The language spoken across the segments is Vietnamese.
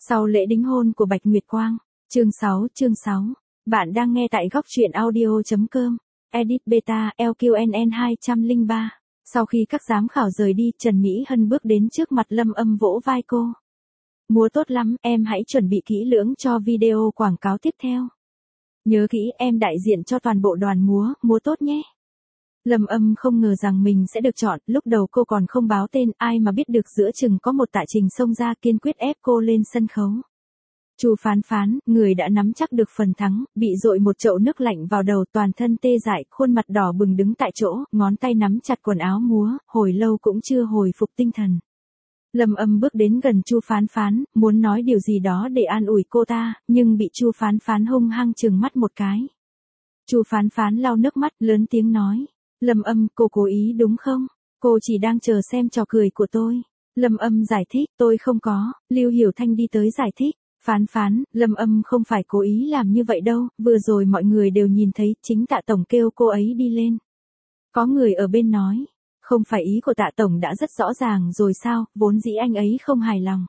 Sau lễ đính hôn của Bạch Nguyệt Quang, chương 6. Bạn đang nghe tại góc truyện audio.com, edit beta LQNN 203. Sau khi các giám khảo rời đi, Trần Mỹ Hân bước đến trước mặt Lâm Âm vỗ vai cô. Múa tốt lắm, em hãy chuẩn bị kỹ lưỡng cho video quảng cáo tiếp theo. Nhớ kỹ, em đại diện cho toàn bộ đoàn múa, múa tốt nhé. Lâm Âm không ngờ rằng mình sẽ được chọn, lúc đầu cô còn không báo tên, ai mà biết được giữa chừng có một Tạ Trình xông ra kiên quyết ép cô lên sân khấu. Chu Phán Phán, người đã nắm chắc được phần thắng, bị dội một chậu nước lạnh vào đầu, toàn thân tê dại, khuôn mặt đỏ bừng đứng tại chỗ, ngón tay nắm chặt quần áo múa, hồi lâu cũng chưa hồi phục tinh thần. Lâm Âm bước đến gần Chu Phán Phán, muốn nói điều gì đó để an ủi cô ta, nhưng bị Chu Phán Phán hung hăng trừng mắt một cái. Chu Phán Phán lau nước mắt, lớn tiếng nói. Lâm Âm, cô cố ý đúng không? Cô chỉ đang chờ xem trò cười của tôi. Lâm Âm giải thích, tôi không có. Lưu Hiểu Thanh đi tới giải thích. Phán Phán, Lâm Âm không phải cố ý làm như vậy đâu, vừa rồi mọi người đều nhìn thấy, chính Tạ Tổng kêu cô ấy đi lên. Có người ở bên nói, không phải ý của Tạ Tổng đã rất rõ ràng rồi sao, vốn dĩ anh ấy không hài lòng.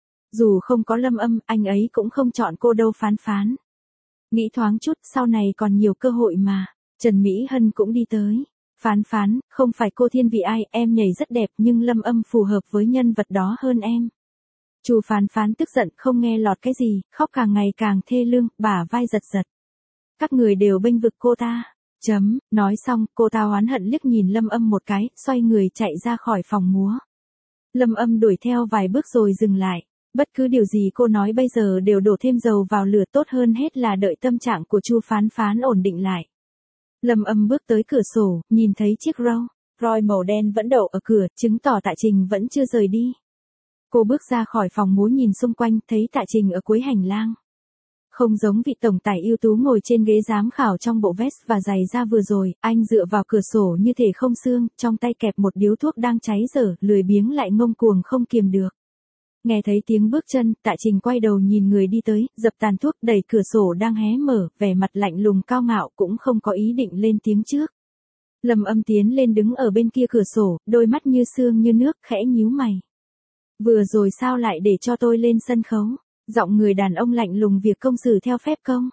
Dù không có Lâm Âm, anh ấy cũng không chọn cô đâu. Phán Phán. Nghĩ thoáng chút, sau này còn nhiều cơ hội mà. Trần Mỹ Hân cũng đi tới. Phán Phán, không phải cô thiên vị ai, em nhảy rất đẹp nhưng Lâm Âm phù hợp với nhân vật đó hơn em. Chu Phán Phán tức giận không nghe lọt cái gì, khóc càng ngày càng thê lương, bả vai giật giật. Các người đều bênh vực cô ta. Nói xong, cô ta oán hận liếc nhìn Lâm Âm một cái, xoay người chạy ra khỏi phòng múa. Lâm Âm đuổi theo vài bước rồi dừng lại. Bất cứ điều gì cô nói bây giờ đều đổ thêm dầu vào lửa, tốt hơn hết là đợi tâm trạng của Chu Phán Phán ổn định lại. Lâm Âm bước tới cửa sổ, nhìn thấy chiếc Rolls Royce màu đen vẫn đậu ở cửa, chứng tỏ Tạ Trình vẫn chưa rời đi. Cô bước ra khỏi phòng múa nhìn xung quanh, thấy Tạ Trình ở cuối hành lang. Không giống vị tổng tài ưu tú ngồi trên ghế giám khảo trong bộ vest và giày da vừa rồi, anh dựa vào cửa sổ như thể không xương, trong tay kẹp một điếu thuốc đang cháy dở, lười biếng lại ngông cuồng không kiềm được. Nghe thấy tiếng bước chân, Tạ Trình quay đầu nhìn người đi tới, dập tàn thuốc, đẩy cửa sổ đang hé mở, vẻ mặt lạnh lùng cao ngạo, cũng không có ý định lên tiếng trước. Lâm Âm tiến lên đứng ở bên kia cửa sổ, đôi mắt như sương như nước, khẽ nhíu mày. Vừa rồi sao lại để cho tôi lên sân khấu? Giọng người đàn ông lạnh lùng, việc công xử theo phép công.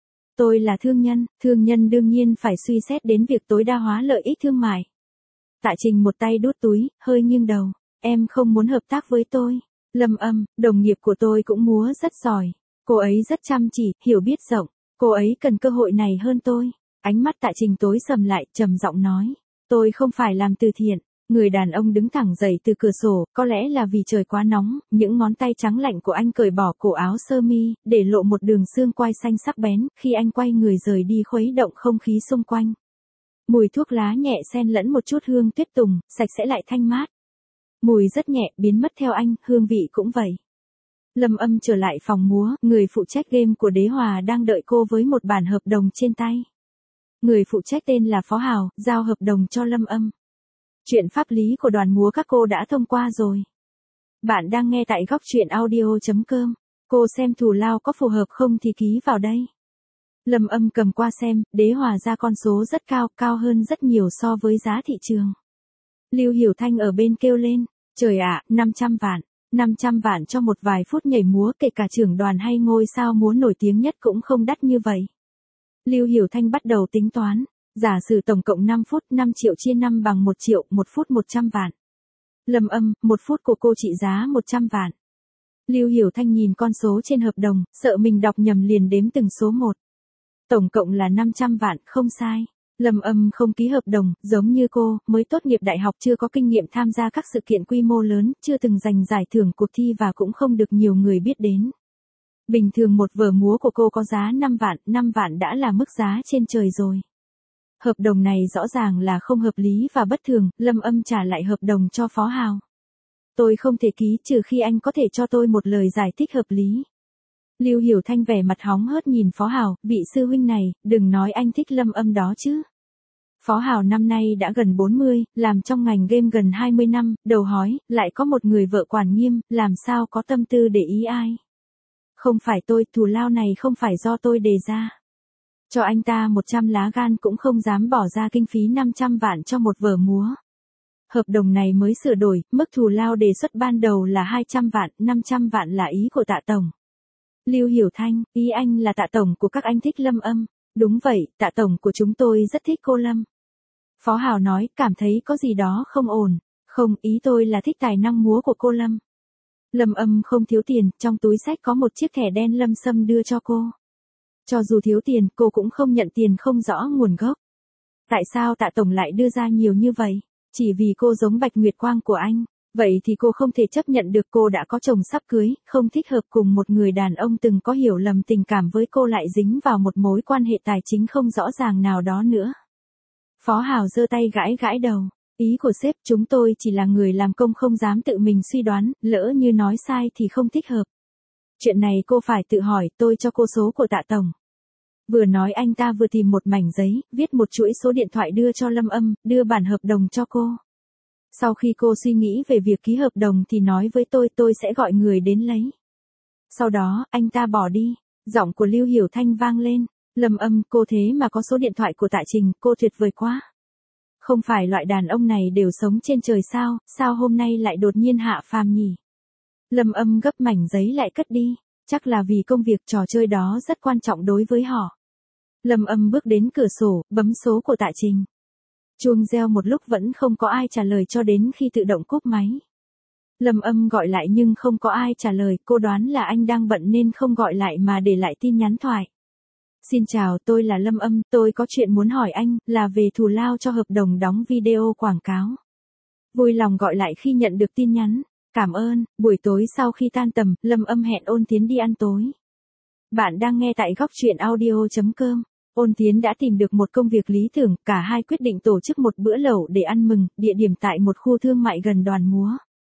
Tôi là thương nhân đương nhiên phải suy xét đến việc tối đa hóa lợi ích thương mại. Tạ Trình một tay đút túi, hơi nghiêng đầu. Em không muốn hợp tác với tôi. Lâm Âm, đồng nghiệp của tôi cũng múa rất giỏi. Cô ấy rất chăm chỉ, hiểu biết rộng. Cô ấy cần cơ hội này hơn tôi. Ánh mắt Tạ Trình tối sầm lại, trầm giọng nói. Tôi không phải làm từ thiện. Người đàn ông đứng thẳng dậy từ cửa sổ, có lẽ là vì trời quá nóng, những ngón tay trắng lạnh của anh cởi bỏ cổ áo sơ mi, để lộ một đường xương quai xanh sắc bén, khi anh quay người rời đi khuấy động không khí xung quanh. Mùi thuốc lá nhẹ xen lẫn một chút hương tuyết tùng, sạch sẽ lại thanh mát. Mùi rất nhẹ, biến mất theo anh, hương vị cũng vậy. Lâm Âm trở lại phòng múa, người phụ trách game của Đế Hòa đang đợi cô với một bản hợp đồng trên tay. Người phụ trách tên là Phó Hào, giao hợp đồng cho Lâm Âm. Chuyện pháp lý của đoàn múa các cô đã thông qua rồi. Bạn đang nghe tại góc truyện audio.com. Cô xem thù lao có phù hợp không thì ký vào đây. Lâm Âm cầm qua xem, Đế Hòa ra con số rất cao, cao hơn rất nhiều so với giá thị trường. Lưu Hiểu Thanh ở bên kêu lên, trời ạ, 500 vạn. 500 vạn cho một vài phút nhảy múa, kể cả trưởng đoàn hay ngôi sao múa nổi tiếng nhất cũng không đắt như vậy. Lưu Hiểu Thanh bắt đầu tính toán. Giả sử tổng cộng 5 phút, 5 triệu chia 5 bằng 1 triệu, 1 phút 100 vạn. Lâm Âm, 1 phút của cô trị giá 100 vạn. Lưu Hiểu Thanh nhìn con số trên hợp đồng, sợ mình đọc nhầm liền đếm từng số một. Tổng cộng là 500 vạn, không sai. Lâm Âm không ký hợp đồng, giống như cô, mới tốt nghiệp đại học, chưa có kinh nghiệm tham gia các sự kiện quy mô lớn, chưa từng giành giải thưởng cuộc thi và cũng không được nhiều người biết đến. Bình thường một vở múa của cô có giá 5 vạn đã là mức giá trên trời rồi. Hợp đồng này rõ ràng là không hợp lý và bất thường, Lâm Âm trả lại hợp đồng cho Phó Hào. Tôi không thể ký trừ khi anh có thể cho tôi một lời giải thích hợp lý. Lưu Hiểu Thanh vẻ mặt hóng hớt nhìn Phó Hào, vị sư huynh này, đừng nói anh thích Lâm Âm đó chứ. Phó Hào năm nay đã gần 40, làm trong ngành game gần 20 năm, đầu hói, lại có một người vợ quản nghiêm, làm sao có tâm tư để ý ai. Không phải tôi, thù lao này không phải do tôi đề ra. Cho anh ta 100 lá gan cũng không dám bỏ ra kinh phí 500 vạn cho một vở múa. Hợp đồng này mới sửa đổi, mức thù lao đề xuất ban đầu là 200 vạn, 500 vạn là ý của Tạ Tổng. Lưu Hiểu Thanh, ý anh là Tạ Tổng của các anh thích Lâm Âm. Đúng vậy, Tạ Tổng của chúng tôi rất thích cô Lâm. Phó Hào nói, cảm thấy có gì đó không ổn. Không, ý tôi là thích tài năng múa của cô Lâm. Lâm Âm không thiếu tiền, trong túi xách có một chiếc thẻ đen Lâm Sâm đưa cho cô. Cho dù thiếu tiền, cô cũng không nhận tiền không rõ nguồn gốc. Tại sao Tạ Tổng lại đưa ra nhiều như vậy? Chỉ vì cô giống Bạch Nguyệt Quang của anh. Vậy thì cô không thể chấp nhận được cô đã có chồng sắp cưới, không thích hợp cùng một người đàn ông từng có hiểu lầm tình cảm với cô lại dính vào một mối quan hệ tài chính không rõ ràng nào đó nữa. Phó Hào giơ tay gãi gãi đầu. Ý của sếp, chúng tôi chỉ là người làm công không dám tự mình suy đoán, lỡ như nói sai thì không thích hợp. Chuyện này cô phải tự hỏi, tôi cho cô số của Tạ Tổng. Vừa nói anh ta vừa tìm một mảnh giấy, viết một chuỗi số điện thoại đưa cho Lâm Âm, đưa bản hợp đồng cho cô. Sau khi cô suy nghĩ về việc ký hợp đồng thì nói với tôi sẽ gọi người đến lấy. Sau đó, anh ta bỏ đi. Giọng của Lưu Hiểu Thanh vang lên. Lâm Âm, cô thế mà có số điện thoại của Tạ Trình, cô tuyệt vời quá. Không phải loại đàn ông này đều sống trên trời sao hôm nay lại đột nhiên hạ phàm nhỉ? Lâm Âm gấp mảnh giấy lại cất đi. Chắc là vì công việc trò chơi đó rất quan trọng đối với họ. Lâm Âm bước đến cửa sổ, bấm số của Tạ Trình. Chuông reo một lúc vẫn không có ai trả lời cho đến khi tự động cúp máy. Lâm Âm gọi lại nhưng không có ai trả lời, cô đoán là anh đang bận nên không gọi lại mà để lại tin nhắn thoại. Xin chào, tôi là Lâm Âm, tôi có chuyện muốn hỏi anh, là về thù lao cho hợp đồng đóng video quảng cáo. Vui lòng gọi lại khi nhận được tin nhắn. Cảm ơn. Buổi tối sau khi tan tầm, Lâm Âm hẹn Ôn Tiến đi ăn tối. Bạn đang nghe tại góc truyện audio.com. Ôn Tiến đã tìm được một công việc lý tưởng, cả hai quyết định tổ chức một bữa lẩu để ăn mừng, địa điểm tại một khu thương mại gần đoàn múa.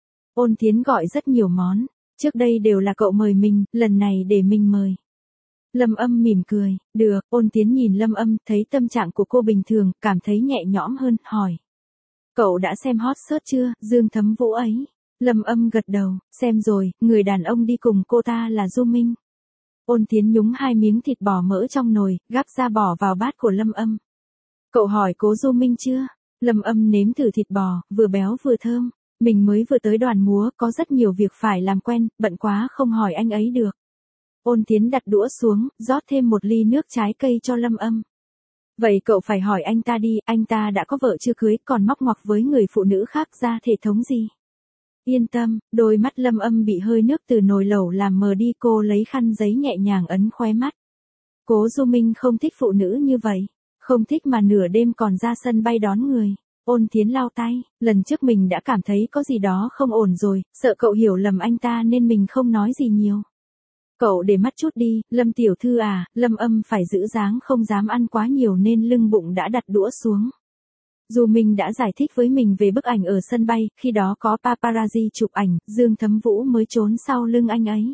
Ôn Tiến gọi rất nhiều món, trước đây đều là cậu mời mình, lần này để mình mời. Lâm Âm mỉm cười, được. Ôn Tiến nhìn Lâm Âm, thấy tâm trạng của cô bình thường, cảm thấy nhẹ nhõm hơn, hỏi. Cậu đã xem hot search chưa, Dương Thấm Vũ ấy? Lâm Âm gật đầu, xem rồi, người đàn ông đi cùng cô ta là Du Minh. Ôn Tiến nhúng 2 miếng thịt bò mỡ trong nồi, gắp ra bỏ vào bát của Lâm Âm. Cậu hỏi cố Du Minh chưa? Lâm Âm nếm thử thịt bò, vừa béo vừa thơm. Mình mới vừa tới đoàn múa, có rất nhiều việc phải làm quen, bận quá không hỏi anh ấy được. Ôn Tiến đặt đũa xuống, rót thêm một ly nước trái cây cho Lâm Âm. Vậy cậu phải hỏi anh ta đi, anh ta đã có vợ chưa cưới, còn móc ngoặc với người phụ nữ khác ra thể thống gì? Yên tâm, đôi mắt Lâm Âm bị hơi nước từ nồi lẩu làm mờ đi, cô lấy khăn giấy nhẹ nhàng ấn khóe mắt. Cố Du Minh không thích phụ nữ như vậy, không thích mà nửa đêm còn ra sân bay đón người. Ôn Tiến lau tay, lần trước mình đã cảm thấy có gì đó không ổn rồi, sợ cậu hiểu lầm anh ta nên mình không nói gì nhiều. Cậu để mắt chút đi, Lâm tiểu thư à, Lâm Âm phải giữ dáng không dám ăn quá nhiều nên lưng bụng đã đặt đũa xuống. Du Minh đã giải thích với mình về bức ảnh ở sân bay, khi đó có paparazzi chụp ảnh, Dương Thấm Vũ mới trốn sau lưng anh ấy.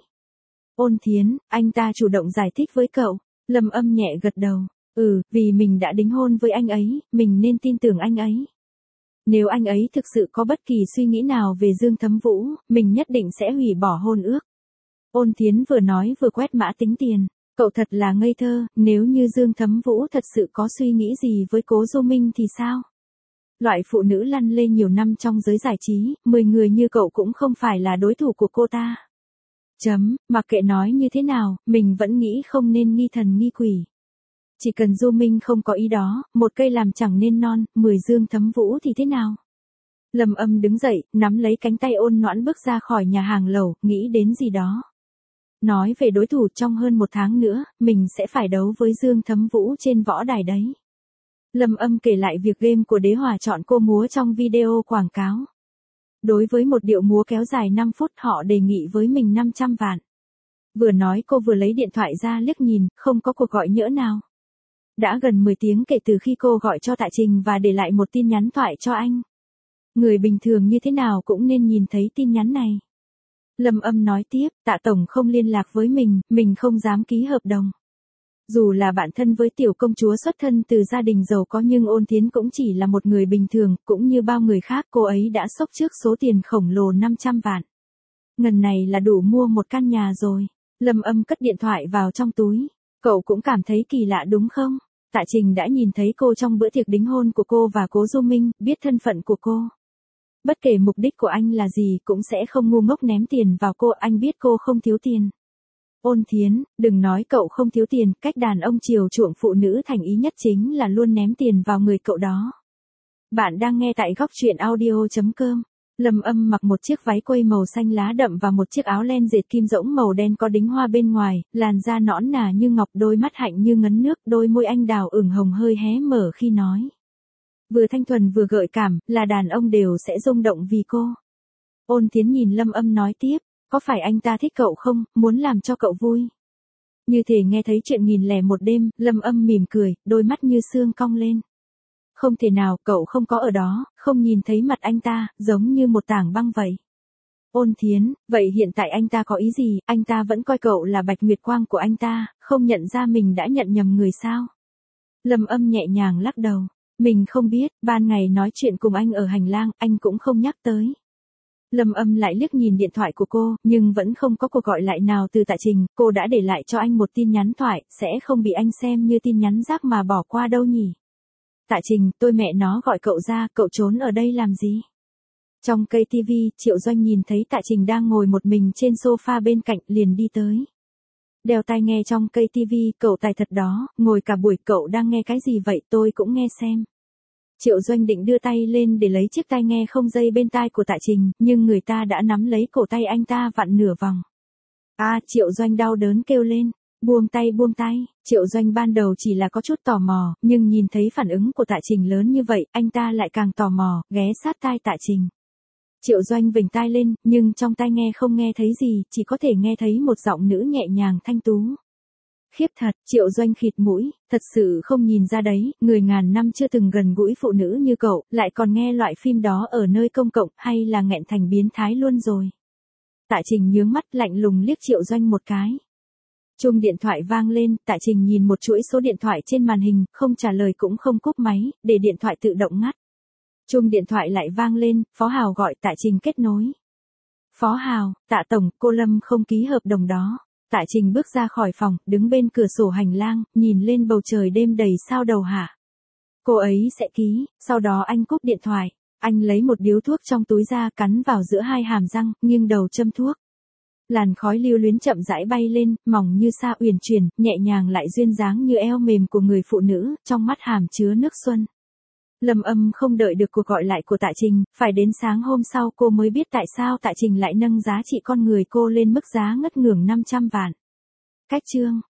Ôn Thiến, anh ta chủ động giải thích với cậu. Lâm Âm nhẹ gật đầu. Vì mình đã đính hôn với anh ấy, mình nên tin tưởng anh ấy. Nếu anh ấy thực sự có bất kỳ suy nghĩ nào về Dương Thấm Vũ, mình nhất định sẽ hủy bỏ hôn ước. Ôn Thiến vừa nói vừa quét mã tính tiền. Cậu thật là ngây thơ, nếu như Dương Thấm Vũ thật sự có suy nghĩ gì với cố Du Minh thì sao? Loại phụ nữ lăn lê nhiều năm trong giới giải trí, 10 người như cậu cũng không phải là đối thủ của cô ta. Mặc kệ nói như thế nào, mình vẫn nghĩ không nên nghi thần nghi quỷ. Chỉ cần Du Minh không có ý đó, một cây làm chẳng nên non, 10 Dương Thấm Vũ thì thế nào? Lâm Âm đứng dậy, nắm lấy cánh tay Ôn Noãn bước ra khỏi nhà hàng lẩu, nghĩ đến gì đó. Nói về đối thủ, trong hơn 1 tháng nữa, mình sẽ phải đấu với Dương Thấm Vũ trên võ đài đấy. Lâm Âm kể lại việc game của Đế Hòa chọn cô múa trong video quảng cáo. Đối với một điệu múa kéo dài 5 phút họ đề nghị với mình 500 vạn. Vừa nói cô vừa lấy điện thoại ra liếc nhìn, không có cuộc gọi nhỡ nào. Đã gần 10 tiếng kể từ khi cô gọi cho Tạ Trình và để lại một tin nhắn thoại cho anh. Người bình thường như thế nào cũng nên nhìn thấy tin nhắn này. Lâm Âm nói tiếp, Tạ Tổng không liên lạc với mình không dám ký hợp đồng. Dù là bạn thân với tiểu công chúa xuất thân từ gia đình giàu có nhưng Ôn Thiến cũng chỉ là một người bình thường, cũng như bao người khác cô ấy đã sốc trước số tiền khổng lồ 500 vạn. Ngần này là đủ mua một căn nhà rồi. Lâm Âm cất điện thoại vào trong túi. Cậu cũng cảm thấy kỳ lạ đúng không? Tạ Trình đã nhìn thấy cô trong bữa tiệc đính hôn của cô và cố Du Minh, biết thân phận của cô. Bất kể mục đích của anh là gì cũng sẽ không ngu ngốc ném tiền vào cô, anh biết cô không thiếu tiền. Ôn Thiến, đừng nói cậu không thiếu tiền, cách đàn ông chiều chuộng phụ nữ thành ý nhất chính là luôn ném tiền vào người cậu đó. Bạn đang nghe tại góc truyện audio.com. Lâm Âm mặc một chiếc váy quây màu xanh lá đậm và một chiếc áo len dệt kim rỗng màu đen có đính hoa bên ngoài, làn da nõn nà như ngọc, đôi mắt hạnh như ngấn nước, đôi môi anh đào ửng hồng hơi hé mở khi nói. Vừa thanh thuần vừa gợi cảm, là đàn ông đều sẽ rung động vì cô. Ôn Thiến nhìn Lâm Âm nói tiếp, có phải anh ta thích cậu không, muốn làm cho cậu vui? Như thể nghe thấy chuyện 1001 đêm, Lâm Âm mỉm cười, đôi mắt như sương cong lên. Không thể nào, cậu không có ở đó, không nhìn thấy mặt anh ta, giống như một tảng băng vậy. Ôn Thiến, vậy hiện tại anh ta có ý gì, anh ta vẫn coi cậu là Bạch Nguyệt Quang của anh ta, không nhận ra mình đã nhận nhầm người sao? Lâm Âm nhẹ nhàng lắc đầu, mình không biết, ban ngày nói chuyện cùng anh ở hành lang, anh cũng không nhắc tới. Lâm Âm lại liếc nhìn điện thoại của cô, nhưng vẫn không có cuộc gọi lại nào từ Tạ Trình, cô đã để lại cho anh một tin nhắn thoại, sẽ không bị anh xem như tin nhắn rác mà bỏ qua đâu nhỉ. Tạ Trình, tôi mẹ nó gọi cậu ra, cậu trốn ở đây làm gì? Trong cây TV, Triệu Doanh nhìn thấy Tạ Trình đang ngồi một mình trên sofa bên cạnh, liền đi tới. Đeo tai nghe trong cây TV, cậu tài thật đó, ngồi cả buổi cậu đang nghe cái gì vậy, tôi cũng nghe xem. Triệu Doanh định đưa tay lên để lấy chiếc tai nghe không dây bên tai của Tạ Trình, nhưng người ta đã nắm lấy cổ tay anh ta vặn nửa vòng. Triệu Doanh đau đớn kêu lên. Buông tay, Triệu Doanh ban đầu chỉ là có chút tò mò, nhưng nhìn thấy phản ứng của Tạ Trình lớn như vậy, anh ta lại càng tò mò, ghé sát tai Tạ Trình. Triệu Doanh vểnh tai lên, nhưng trong tai nghe không nghe thấy gì, chỉ có thể nghe thấy một giọng nữ nhẹ nhàng thanh tú. Khiếp thật, Triệu Doanh khịt mũi, thật sự không nhìn ra đấy, người ngàn năm chưa từng gần gũi phụ nữ như cậu, lại còn nghe loại phim đó ở nơi công cộng, hay là nghẹn thành biến thái luôn rồi. Tạ Trình nhướng mắt lạnh lùng liếc Triệu Doanh một cái. Chuông điện thoại vang lên, Tạ Trình nhìn một chuỗi số điện thoại trên màn hình, không trả lời cũng không cúp máy, để điện thoại tự động ngắt. Chuông điện thoại lại vang lên, Phó Hào gọi, Tạ Trình kết nối. Phó Hào, Tạ Tổng, cô Lâm không ký hợp đồng đó. Tạ Trình bước ra khỏi phòng, đứng bên cửa sổ hành lang, nhìn lên bầu trời đêm đầy sao đầu hả. Cô ấy sẽ ký, sau đó anh cúp điện thoại. Anh lấy một điếu thuốc trong túi ra, cắn vào giữa hai hàm răng, nghiêng đầu châm thuốc. Làn khói lưu luyến chậm rãi bay lên, mỏng như sa uyển chuyển, nhẹ nhàng lại duyên dáng như eo mềm của người phụ nữ, trong mắt hàm chứa nước xuân. Lâm Âm không đợi được cuộc gọi lại của Tạ Trình, phải đến sáng hôm sau cô mới biết tại sao Tạ Trình lại nâng giá trị con người cô lên mức giá ngất ngưởng 500 vạn. Cách chương